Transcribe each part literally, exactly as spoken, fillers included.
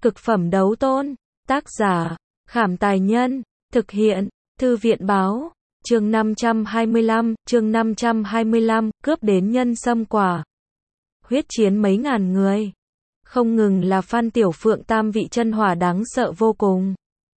Cực phẩm đấu tôn. Tác giả, Khảm Tài Nhân. Thực hiện, Thư viện Báo. Chương năm trăm hai mươi lăm, chương năm trăm hai mươi lăm, cướp đến nhân sâm quả. Huyết chiến mấy ngàn người. Không ngừng là Phan Tiểu Phượng tam vị chân hỏa đáng sợ vô cùng.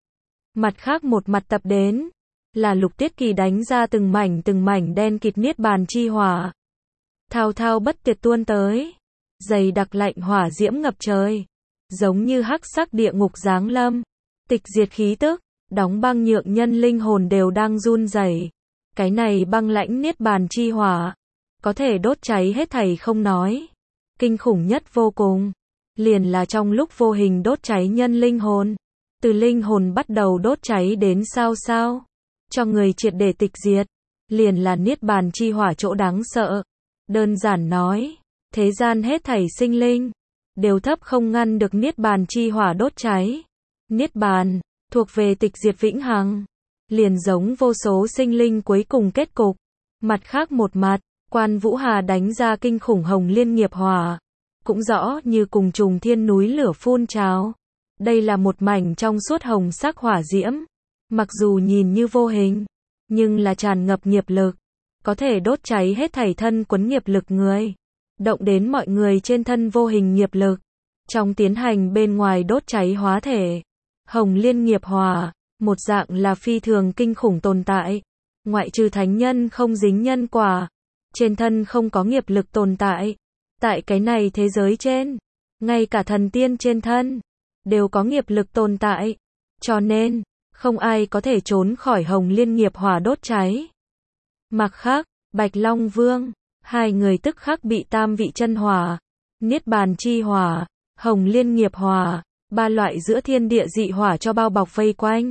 Mặt khác một mặt tập đến, là Lục Tiết Kỳ đánh ra từng mảnh từng mảnh đen kịt niết bàn chi hỏa. Thao thao bất tuyệt tuôn tới. Dày đặc lạnh hỏa diễm ngập trời. Giống như hắc sắc địa ngục giáng lâm. Tịch diệt khí tức, đóng băng nhượng nhân linh hồn đều đang run rẩy. Cái này băng lãnh niết bàn chi hỏa, có thể đốt cháy hết thảy không nói. Kinh khủng nhất vô cùng, liền là trong lúc vô hình đốt cháy nhân linh hồn. Từ linh hồn bắt đầu đốt cháy đến sao sao, cho người triệt để tịch diệt, liền là niết bàn chi hỏa chỗ đáng sợ. Đơn giản nói, thế gian hết thảy sinh linh, đều thấp không ngăn được niết bàn chi hỏa đốt cháy. Niết bàn, thuộc về tịch diệt vĩnh hằng, liền giống vô số sinh linh cuối cùng kết cục. Mặt khác một mặt, Quan Vũ Hà đánh ra kinh khủng hồng liên nghiệp hỏa, cũng rõ như cùng trùng thiên núi lửa phun trào. Đây là một mảnh trong suốt hồng sắc hỏa diễm, mặc dù nhìn như vô hình, nhưng là tràn ngập nghiệp lực, có thể đốt cháy hết thảy thân quấn nghiệp lực người, động đến mọi người trên thân vô hình nghiệp lực, trong tiến hành bên ngoài đốt cháy hóa thể. Hồng liên nghiệp hỏa, một dạng là phi thường kinh khủng tồn tại, ngoại trừ thánh nhân không dính nhân quả, trên thân không có nghiệp lực tồn tại. Tại cái này thế giới trên, ngay cả thần tiên trên thân đều có nghiệp lực tồn tại, cho nên không ai có thể trốn khỏi hồng liên nghiệp hỏa đốt cháy. Mặc khác, Bạch Long Vương, hai người tức khắc bị tam vị chân hỏa, niết bàn chi hỏa, hồng liên nghiệp hỏa, ba loại giữa thiên địa dị hỏa cho bao bọc vây quanh,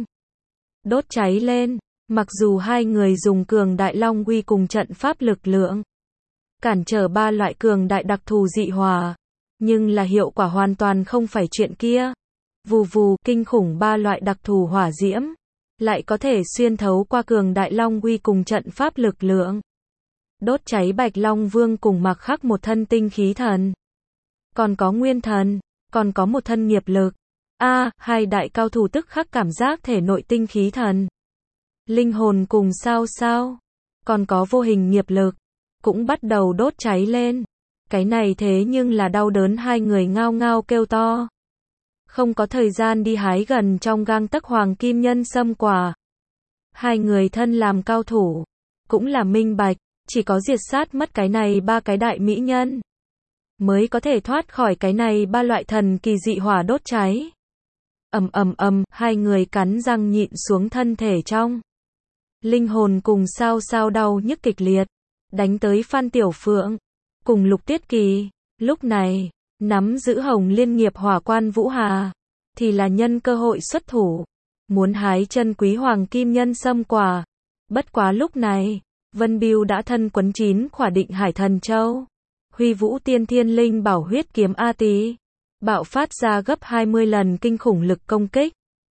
đốt cháy lên. Mặc dù hai người dùng cường đại long uy cùng trận pháp lực lượng cản trở ba loại cường đại đặc thù dị hỏa, nhưng là hiệu quả hoàn toàn không phải chuyện kia. Vù vù, kinh khủng ba loại đặc thù hỏa diễm lại có thể xuyên thấu qua cường đại long uy cùng trận pháp lực lượng, đốt cháy Bạch Long Vương cùng mặc khắc một thân tinh khí thần, còn có nguyên thần, còn có một thân nghiệp lực. A, à, hai đại cao thủ tức khắc cảm giác thể nội tinh khí thần, linh hồn cùng sao sao, còn có vô hình nghiệp lực, cũng bắt đầu đốt cháy lên. Cái này thế nhưng là đau đớn, hai người ngao ngao kêu to. Không có thời gian đi hái gần trong gang tấc hoàng kim nhân sâm quả. Hai người thân làm cao thủ, cũng là minh bạch, chỉ có diệt sát mất cái này ba cái đại mỹ nhân, mới có thể thoát khỏi cái này ba loại thần kỳ dị hỏa đốt cháy. Ầm ầm ầm, hai người cắn răng nhịn xuống thân thể trong. Linh hồn cùng sao sao đau nhức kịch liệt, đánh tới Phan Tiểu Phượng, cùng Lục Tiết Kỳ. Lúc này, nắm giữ hồng liên nghiệp hỏa Quan Vũ Hà, thì là nhân cơ hội xuất thủ, muốn hái chân quý hoàng kim nhân sâm quả. Bất quá lúc này, Vân Bưu đã thân quấn chín khỏa định hải thần châu. Huy vũ tiên thiên linh bảo huyết kiếm A Tý, bạo phát ra gấp hai mươi lần kinh khủng lực công kích.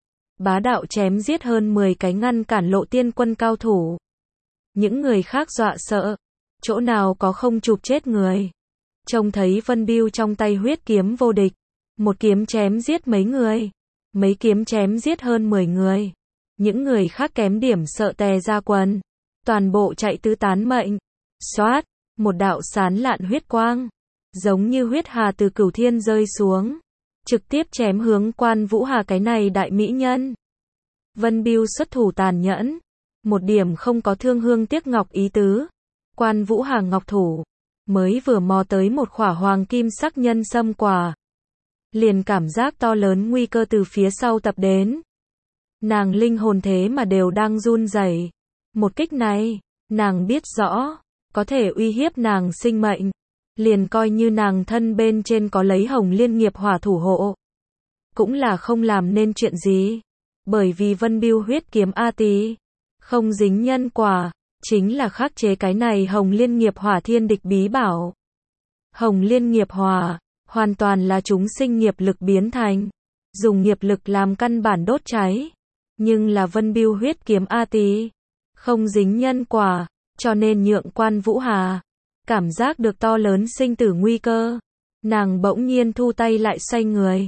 Bá đạo chém giết hơn mười cái ngăn cản lộ tiên quân cao thủ. Những người khác dọa sợ, chỗ nào có không chụp chết người. Trông thấy Vân Bưu trong tay huyết kiếm vô địch, một kiếm chém giết mấy người, mấy kiếm chém giết hơn mười người. Những người khác kém điểm sợ tè ra quần, toàn bộ chạy tứ tán mệnh. Xoát, một đạo sán lạn huyết quang, giống như huyết hà từ cửu thiên rơi xuống, trực tiếp chém hướng Quan Vũ Hà cái này đại mỹ nhân. Vân Bưu xuất thủ tàn nhẫn, một điểm không có thương hương tiếc ngọc ý tứ. Quan Vũ Hà ngọc thủ, mới vừa mò tới một khỏa hoàng kim sắc nhân sâm quả, liền cảm giác to lớn nguy cơ từ phía sau tập đến. Nàng linh hồn thế mà đều đang run rẩy. Một kích này, nàng biết rõ, có thể uy hiếp nàng sinh mệnh. Liền coi như nàng thân bên trên có lấy hồng liên nghiệp hỏa thủ hộ, cũng là không làm nên chuyện gì. Bởi vì Vân Bưu huyết kiếm A Tý, không dính nhân quả, chính là khắc chế cái này hồng liên nghiệp hỏa thiên địch bí bảo. Hồng liên nghiệp hỏa, hoàn toàn là chúng sinh nghiệp lực biến thành, dùng nghiệp lực làm căn bản đốt cháy. Nhưng là Vân Bưu huyết kiếm A Tý, không dính nhân quả, cho nên nhượng Quan Vũ Hà cảm giác được to lớn sinh tử nguy cơ. Nàng bỗng nhiên thu tay lại xoay người,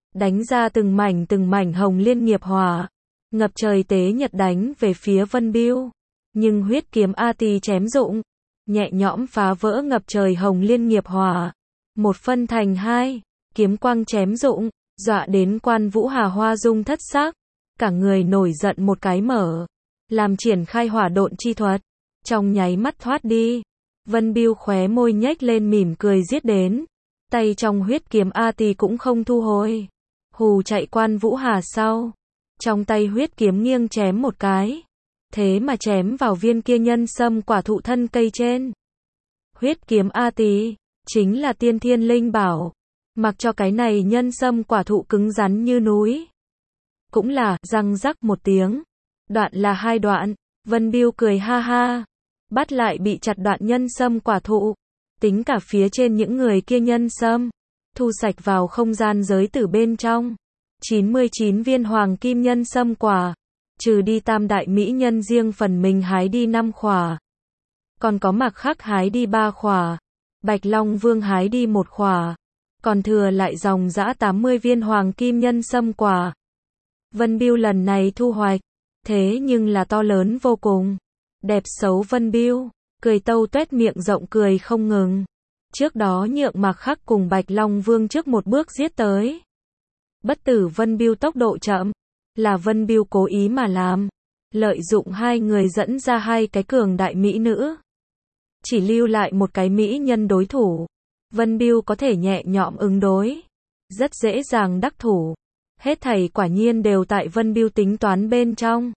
đánh ra từng mảnh từng mảnh hồng liên nghiệp hỏa, ngập trời tế nhật đánh về phía Vân Biêu. Nhưng huyết kiếm A Tỳ chém dụng, nhẹ nhõm phá vỡ ngập trời hồng liên nghiệp hỏa, một phân thành hai, kiếm quang chém dụng, dọa đến Quan Vũ Hà hoa dung thất sắc, cả người nổi giận một cái mở, làm triển khai hỏa độn chi thuật, trong nháy mắt thoát đi. Vân Biêu khóe môi nhếch lên mỉm cười giết đến, tay trong huyết kiếm A Tỳ cũng không thu hồi, hù chạy Quan Vũ Hà sau, trong tay huyết kiếm nghiêng chém một cái, thế mà chém vào viên kia nhân sâm quả thụ thân cây trên. Huyết kiếm A Tỳ chính là tiên thiên linh bảo, mặc cho cái này nhân sâm quả thụ cứng rắn như núi, cũng là răng rắc một tiếng, đoạn là hai đoạn. Vân Biêu cười ha ha, bắt lại bị chặt đoạn nhân sâm quả thụ, tính cả phía trên những người kia nhân sâm, thu sạch vào không gian giới tử bên trong. chín mươi chín viên hoàng kim nhân sâm quả, trừ đi tam đại mỹ nhân riêng phần mình hái đi năm khỏa, còn có Mạc Khắc hái đi ba khỏa, Bạch Long Vương hái đi một khỏa, còn thừa lại dòng dã tám mươi viên hoàng kim nhân sâm quả. Vân Biêu lần này thu hoạch, thế nhưng là to lớn vô cùng. Đẹp xấu Vân Biêu, cười tâu tuét miệng rộng cười không ngừng. Trước đó nhượng Mạc Khắc cùng Bạch Long Vương trước một bước giết tới. Bất tử Vân Biêu tốc độ chậm, là Vân Biêu cố ý mà làm, lợi dụng hai người dẫn ra hai cái cường đại mỹ nữ, chỉ lưu lại một cái mỹ nhân đối thủ. Vân Biêu có thể nhẹ nhõm ứng đối, rất dễ dàng đắc thủ. Hết thảy quả nhiên đều tại Vân Biêu tính toán bên trong.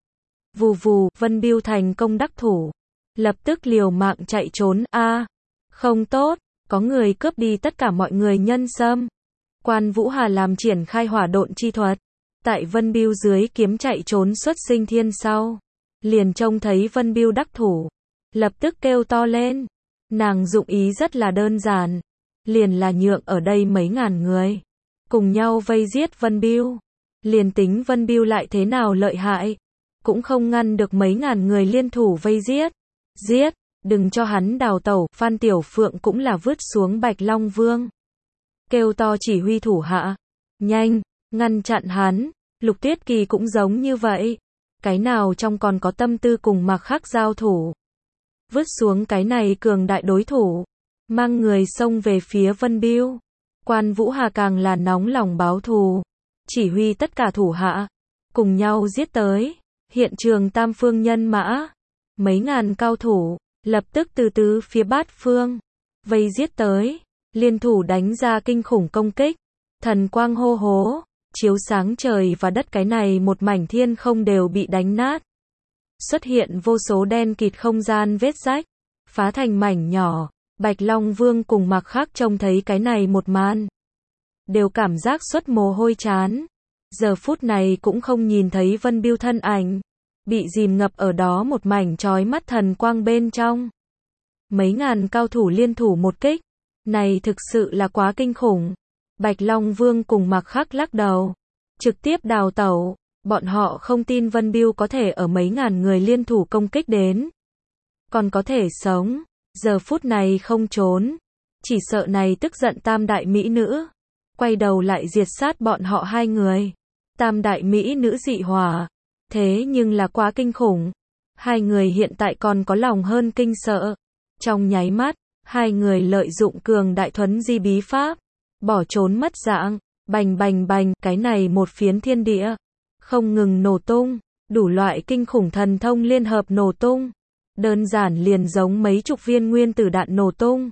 Vù vù, Vân Biêu thành công đắc thủ, lập tức liều mạng chạy trốn. A, à, không tốt, có người cướp đi tất cả mọi người nhân sâm. Quan Vũ Hà làm triển khai hỏa độn chi thuật, tại Vân Biêu dưới kiếm chạy trốn xuất sinh thiên sau, liền trông thấy Vân Biêu đắc thủ, lập tức kêu to lên. Nàng dụng ý rất là đơn giản, liền là nhượng ở đây mấy ngàn người cùng nhau vây giết Vân Biêu. Liền tính Vân Biêu lại thế nào lợi hại, cũng không ngăn được mấy ngàn người liên thủ vây giết. Giết, đừng cho hắn đào tẩu. Phan Tiểu Phượng cũng là vứt xuống Bạch Long Vương, kêu to chỉ huy thủ hạ, nhanh, ngăn chặn hắn. Lục Tuyết Kỳ cũng giống như vậy, cái nào trong còn có tâm tư cùng Mạc Khắc giao thủ. Vứt xuống cái này cường đại đối thủ, mang người xông về phía Vân Biêu. Quan Vũ Hà càng là nóng lòng báo thù, chỉ huy tất cả thủ hạ, cùng nhau giết tới. Hiện trường tam phương nhân mã, mấy ngàn cao thủ, lập tức từ tứ phía bát phương, vây giết tới, liên thủ đánh ra kinh khủng công kích. Thần quang hô hố, chiếu sáng trời và đất, cái này một mảnh thiên không đều bị đánh nát. Xuất hiện vô số đen kịt không gian vết rách, phá thành mảnh nhỏ. Bạch Long Vương cùng Mạc Khắc trông thấy cái này một màn, đều cảm giác xuất mồ hôi chán. Giờ phút này cũng không nhìn thấy Vân Biêu thân ảnh, bị dìm ngập ở đó một mảnh chói mắt thần quang bên trong. Mấy ngàn cao thủ liên thủ một kích, này thực sự là quá kinh khủng. Bạch Long Vương cùng Mạc Khắc lắc đầu, trực tiếp đào tẩu. Bọn họ không tin Vân Biêu có thể ở mấy ngàn người liên thủ công kích đến, còn có thể sống. Giờ phút này không trốn, chỉ sợ này tức giận tam đại mỹ nữ, quay đầu lại diệt sát bọn họ hai người. Tam đại mỹ nữ dị hỏa, thế nhưng là quá kinh khủng. Hai người hiện tại còn có lòng hơn kinh sợ. Trong nháy mắt, hai người lợi dụng cường đại thuấn di bí pháp, bỏ trốn mất dạng. Bành bành bành, cái này một phiến thiên địa không ngừng nổ tung, đủ loại kinh khủng thần thông liên hợp nổ tung. Đơn giản liền giống mấy chục viên nguyên tử đạn nổ tung,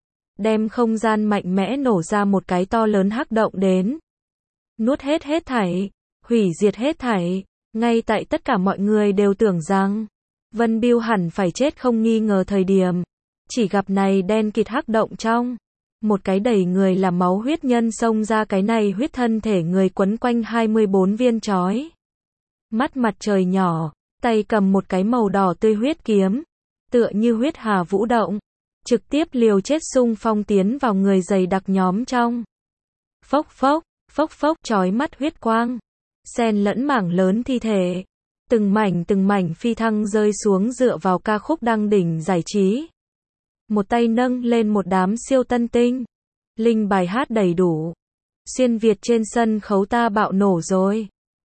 đem không gian mạnh mẽ nổ ra một cái to lớn hắc động đến, nuốt hết hết thảy, hủy diệt hết thảy. Ngay tại tất cả mọi người đều tưởng rằng Vân Biêu hẳn phải chết không nghi ngờ thời điểm, chỉ gặp này đen kịt hắc động trong, một cái đầy người là máu huyết nhân xông ra. Cái này huyết thân thể người quấn quanh hai mươi bốn viên chói mắt mặt trời nhỏ, tay cầm một cái màu đỏ tươi huyết kiếm, tựa như huyết hà vũ động, trực tiếp liều chết xung phong tiến vào người dày đặc nhóm trong. Phốc phốc, phốc phốc, chói mắt huyết quang, xen lẫn mảng lớn thi thể, từng mảnh từng mảnh phi thăng rơi xuống dựa vào ca khúc đăng đỉnh giải trí. Một tay nâng lên một đám siêu tân tinh, linh bài hát đầy đủ, Xuyên Việt trên sân khấu ta bạo nổ rồi.